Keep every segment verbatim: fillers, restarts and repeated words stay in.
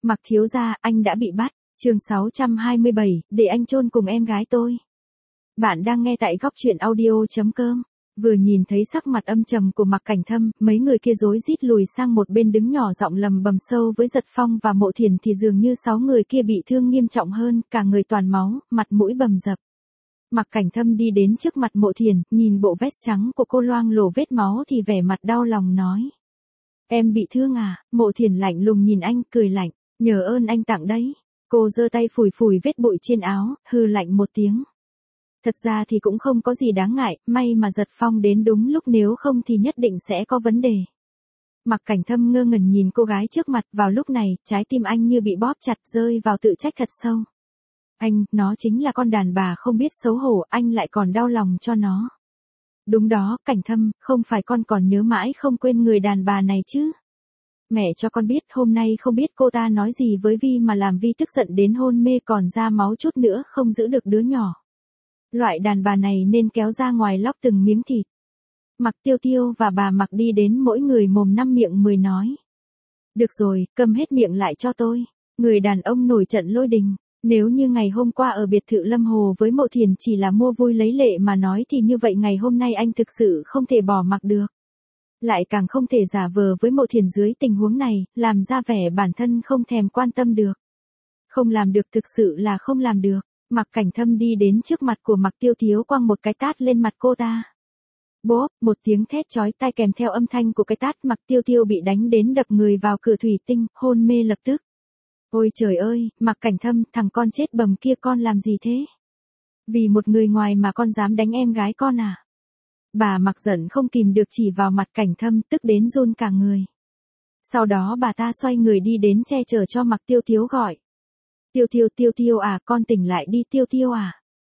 Mặc thiếu gia, anh đã bị bắt. Chương sáu trăm hai mươi bảy, để anh chôn cùng em gái tôi. Bạn đang nghe tại góc truyện audio chấm com. Vừa nhìn thấy sắc mặt âm trầm của Mặc Cảnh Thâm, mấy người kia rối rít lùi sang một bên đứng nhỏ giọng lầm bầm sâu với Giật Phong và Mộ Thiền thì dường như sáu người kia bị thương nghiêm trọng hơn, cả người toàn máu, mặt mũi bầm dập. Mặc Cảnh Thâm đi đến trước mặt Mộ Thiền, nhìn bộ vest trắng của cô loang lổ vết máu thì vẻ mặt đau lòng nói. Em bị thương à? Mộ Thiền lạnh lùng nhìn anh, cười lạnh, nhờ ơn anh tặng đấy. Cô giơ tay phủi phủi vết bụi trên áo, hừ lạnh một tiếng. Thật ra thì cũng không có gì đáng ngại, may mà Giật Phong đến đúng lúc, nếu không thì nhất định sẽ có vấn đề. Mặc Cảnh Thâm ngơ ngẩn nhìn cô gái trước mặt, vào lúc này, trái tim anh như bị bóp chặt, rơi vào tự trách thật sâu. Anh, nó chính là con đàn bà không biết xấu hổ, anh lại còn đau lòng cho nó. Đúng đó, Cảnh Thâm, không phải con còn nhớ mãi không quên người đàn bà này chứ. Mẹ cho con biết, hôm nay không biết cô ta nói gì với Vi mà làm Vi tức giận đến hôn mê, còn ra máu chút nữa không giữ được đứa nhỏ. Loại đàn bà này nên kéo ra ngoài lóc từng miếng thịt. Mặc Tiêu Tiêu và bà Mặc đi đến mỗi người mồm năm miệng mười nói. Được rồi, câm hết miệng lại cho tôi. Người đàn ông nổi trận lôi đình. Nếu như ngày hôm qua ở biệt thự Lâm Hồ với Mộ Thiền chỉ là mua vui lấy lệ mà nói thì như vậy ngày hôm nay anh thực sự không thể bỏ mặc được. Lại càng không thể giả vờ với Mộ Thiền dưới tình huống này, làm ra vẻ bản thân không thèm quan tâm được. Không làm được, thực sự là không làm được. Mặc Cảnh Thâm đi đến trước mặt của Mặc Tiêu Tiếu quăng một cái tát lên mặt cô ta. Bốp, một tiếng thét chói tai kèm theo âm thanh của cái tát, Mặc Tiêu Tiêu bị đánh đến đập người vào cửa thủy tinh, hôn mê lập tức. Ôi trời ơi, Mặc Cảnh Thâm, thằng con chết bầm kia, con làm gì thế? Vì một người ngoài mà con dám đánh em gái con à? Bà Mặc giận không kìm được chỉ vào mặt Cảnh Thâm, tức đến run cả người. Sau đó bà ta xoay người đi đến che chở cho Mặc Tiêu Tiếu gọi. Tiêu Tiêu Tiêu Tiêu à, con tỉnh lại đi Tiêu Tiêu à.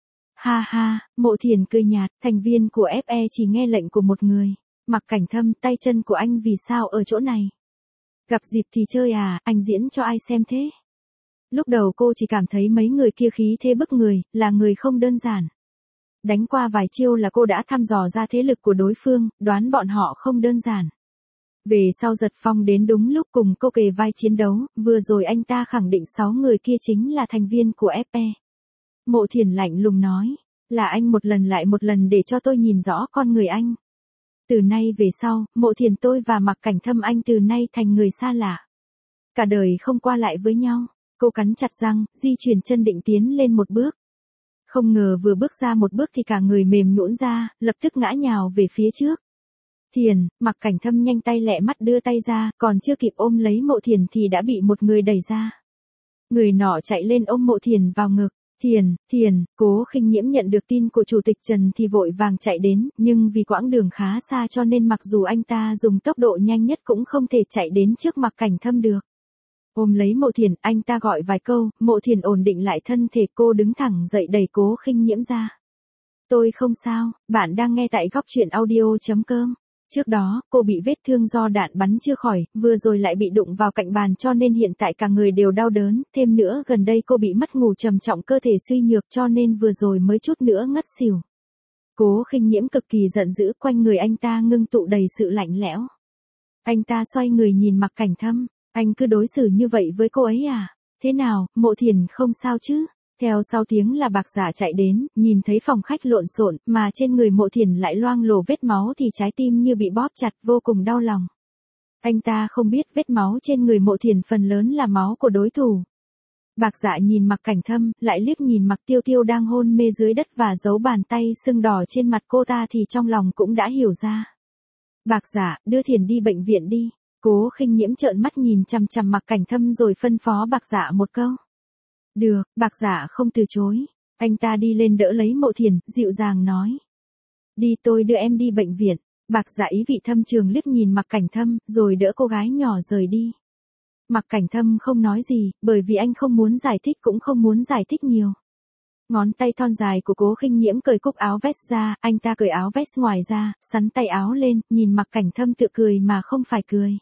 Ha ha, Mộ Thiền cười nhạt, thành viên của ép e chỉ nghe lệnh của một người. Mặc Cảnh Thâm, tay chân của anh vì sao ở chỗ này? Gặp dịp thì chơi à, anh diễn cho ai xem thế? Lúc đầu cô chỉ cảm thấy mấy người kia khí thế bức người, là người không đơn giản. Đánh qua vài chiêu là cô đã thăm dò ra thế lực của đối phương, đoán bọn họ không đơn giản. Về sau Giật Phong đến đúng lúc cùng cô kề vai chiến đấu, vừa rồi anh ta khẳng định sáu người kia chính là thành viên của ép e. Mộ Thiền lạnh lùng nói, là anh một lần lại một lần để cho tôi nhìn rõ con người anh. Từ nay về sau, Mộ Thiền tôi và Mặc Cảnh Thâm anh từ nay thành người xa lạ. Cả đời không qua lại với nhau. Cô cắn chặt răng, di chuyển chân định tiến lên một bước. Không ngờ vừa bước ra một bước thì cả người mềm nhũn ra, lập tức ngã nhào về phía trước. Thiền, Mặc Cảnh Thâm nhanh tay lẹ mắt đưa tay ra, còn chưa kịp ôm lấy Mộ Thiền thì đã bị một người đẩy ra. Người nọ chạy lên ôm Mộ Thiền vào ngực. Thiền, Thiền, Cố Khinh Nhiễm nhận được tin của Chủ tịch Trần thì vội vàng chạy đến, nhưng vì quãng đường khá xa cho nên mặc dù anh ta dùng tốc độ nhanh nhất cũng không thể chạy đến trước Mặc Cảnh Thâm được. Ôm lấy Mộ Thiền, anh ta gọi vài câu, Mộ Thiền ổn định lại thân thể, cô đứng thẳng dậy đẩy Cố Khinh Nhiễm ra. Tôi không sao, bạn đang nghe tại góc truyện audio chấm com. Trước đó, cô bị vết thương do đạn bắn chưa khỏi, vừa rồi lại bị đụng vào cạnh bàn cho nên hiện tại cả người đều đau đớn, thêm nữa gần đây cô bị mất ngủ trầm trọng, cơ thể suy nhược cho nên vừa rồi mới chút nữa ngất xỉu. Cố Khinh Nhiễm cực kỳ giận dữ, quanh người anh ta ngưng tụ đầy sự lạnh lẽo. Anh ta xoay người nhìn Mặc Cảnh Thâm, anh cứ đối xử như vậy với cô ấy à? Thế nào, Mộ Thiền không sao chứ? Theo sau tiếng là Bạc Giả chạy đến, nhìn thấy phòng khách lộn xộn, mà trên người Mộ Thiền lại loang lổ vết máu thì trái tim như bị bóp chặt, vô cùng đau lòng. Anh ta không biết vết máu trên người Mộ Thiền phần lớn là máu của đối thủ. Bạc Dạ nhìn Mặc Cảnh Thâm, lại liếc nhìn Mặc Tiêu Tiêu đang hôn mê dưới đất và giấu bàn tay sưng đỏ trên mặt cô ta thì trong lòng cũng đã hiểu ra. Bạc Dạ, đưa Thiền đi bệnh viện đi. Cố Khinh Nhiễm trợn mắt nhìn chằm chằm Mặc Cảnh Thâm rồi phân phó Bạc Dạ một câu. Được, Bạc Dạ không từ chối. Anh ta đi lên đỡ lấy Mộ Thiền, dịu dàng nói. Đi, tôi đưa em đi bệnh viện. Bạc Dạ ý vị thâm trường liếc nhìn Mặc Cảnh Thâm, rồi đỡ cô gái nhỏ rời đi. Mặc Cảnh Thâm không nói gì, bởi vì anh không muốn giải thích cũng không muốn giải thích nhiều. Ngón tay thon dài của Cố Khinh Nhiễm cởi cúc áo vest ra, anh ta cởi áo vest ngoài ra, sắn tay áo lên, nhìn Mặc Cảnh Thâm tự cười mà không phải cười.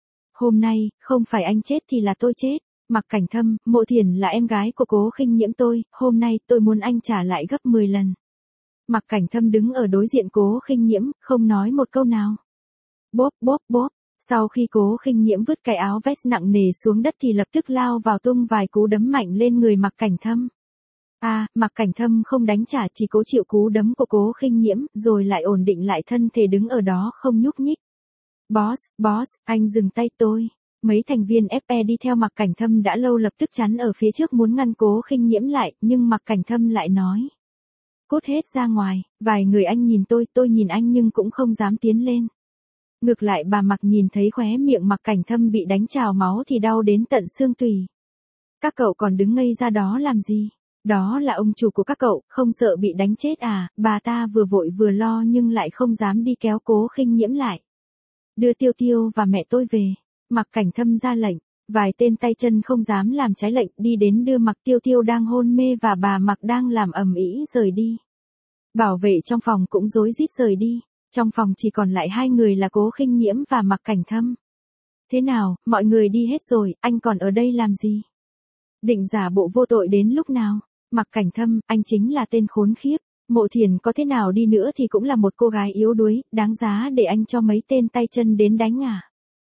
Hôm nay, không phải anh chết thì là tôi chết. Mặc Cảnh Thâm, Mộ Thiền là em gái của Cố Khinh Nhiễm tôi, hôm nay tôi muốn anh trả lại gấp mười lần. Mặc Cảnh Thâm đứng ở đối diện Cố Khinh Nhiễm, không nói một câu nào. Bốp bốp bốp, Sau khi Cố Khinh Nhiễm vứt cái áo vest nặng nề xuống đất thì lập tức lao vào tung vài cú đấm mạnh lên người Mạc Cảnh Thâm. A, à, Mạc Cảnh Thâm không đánh trả, chỉ cố chịu cú đấm của Cố Khinh Nhiễm, rồi lại ổn định lại thân thể đứng ở đó không nhúc nhích. Boss, boss, anh dừng tay tôi. Mấy thành viên ép pê đi theo Mạc Cảnh Thâm đã lâu lập tức chắn ở phía trước muốn ngăn Cố Khinh Nhiễm lại, nhưng Mạc Cảnh Thâm lại nói. Cút hết ra ngoài, vài người anh nhìn tôi, tôi nhìn anh nhưng cũng không dám tiến lên. Ngược lại bà Mạc nhìn thấy khóe miệng Mạc Cảnh Thâm bị đánh trào máu thì đau đến tận xương tủy. Các cậu còn đứng ngây ra đó làm gì? Đó là ông chủ của các cậu, không sợ bị đánh chết à? Bà ta vừa vội vừa lo nhưng lại không dám đi kéo Cố Khinh Nhiễm lại. Đưa Tiêu Tiêu và mẹ tôi về. Mạc Cảnh Thâm ra lệnh. Vài tên tay chân không dám làm trái lệnh, đi đến đưa Mạc Tiêu Tiêu đang hôn mê và bà Mạc đang làm ầm ĩ rời đi. Bảo vệ trong phòng cũng rối rít rời đi. Trong phòng chỉ còn lại hai người là Cố Khinh Nhiễm và Mạc Cảnh Thâm. Thế nào, mọi người đi hết rồi, anh còn ở đây làm gì? Định giả bộ vô tội đến lúc nào? Mạc Cảnh Thâm, anh chính là tên khốn khiếp. Mộ Thiền có thế nào đi nữa thì cũng là một cô gái yếu đuối, đáng giá để anh cho mấy tên tay chân đến đánh à?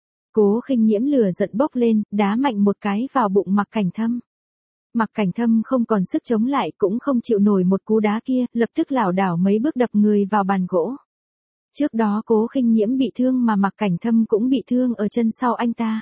Cố Khinh Nhiễm lửa giận bốc lên, đá mạnh một cái vào bụng Mạc Cảnh Thâm. Mạc Cảnh Thâm không còn sức chống lại, cũng không chịu nổi một cú đá kia, lập tức lảo đảo mấy bước đập người vào bàn gỗ. Trước đó Cố Khinh Nhiễm bị thương mà Mạc Cảnh Thâm cũng bị thương ở chân sau anh ta.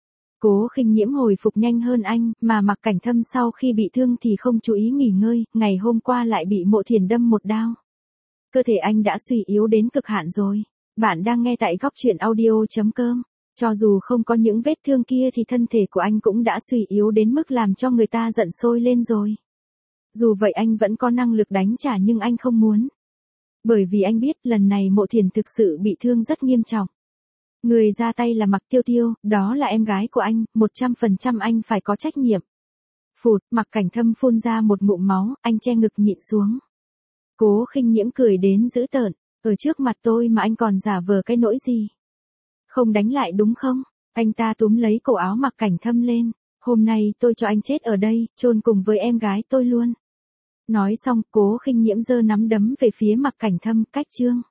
Cố Khinh Nhiễm hồi phục nhanh hơn anh, mà Mạc Cảnh Thâm sau khi bị thương thì không chú ý nghỉ ngơi, ngày hôm qua lại bị Mộ Thiền đâm một đao. Cơ thể anh đã suy yếu đến cực hạn rồi. Bạn đang nghe tại góc truyện audio chấm com. Cho dù không có những vết thương kia thì thân thể của anh cũng đã suy yếu đến mức làm cho người ta giận sôi lên rồi. Dù vậy anh vẫn có năng lực đánh trả nhưng anh không muốn. Bởi vì anh biết lần này Mộ Thiền thực sự bị thương rất nghiêm trọng. Người ra tay là Mạc Tiêu Tiêu, đó là em gái của anh, một trăm phần trăm anh phải có trách nhiệm. Phụt, Mạc Cảnh Thâm phun ra một ngụm máu, anh che ngực nhịn xuống. Cố Khinh Nhiễm cười đến dữ tợn, ở trước mặt tôi mà anh còn giả vờ cái nỗi gì? Không đánh lại đúng không? Anh ta túm lấy cổ áo Mạc Cảnh Thâm lên. Hôm nay tôi cho anh chết ở đây, chôn cùng với em gái tôi luôn. Nói xong, Cố Khinh Nhiễm giơ nắm đấm về phía Mạc Cảnh Thâm, cách chương.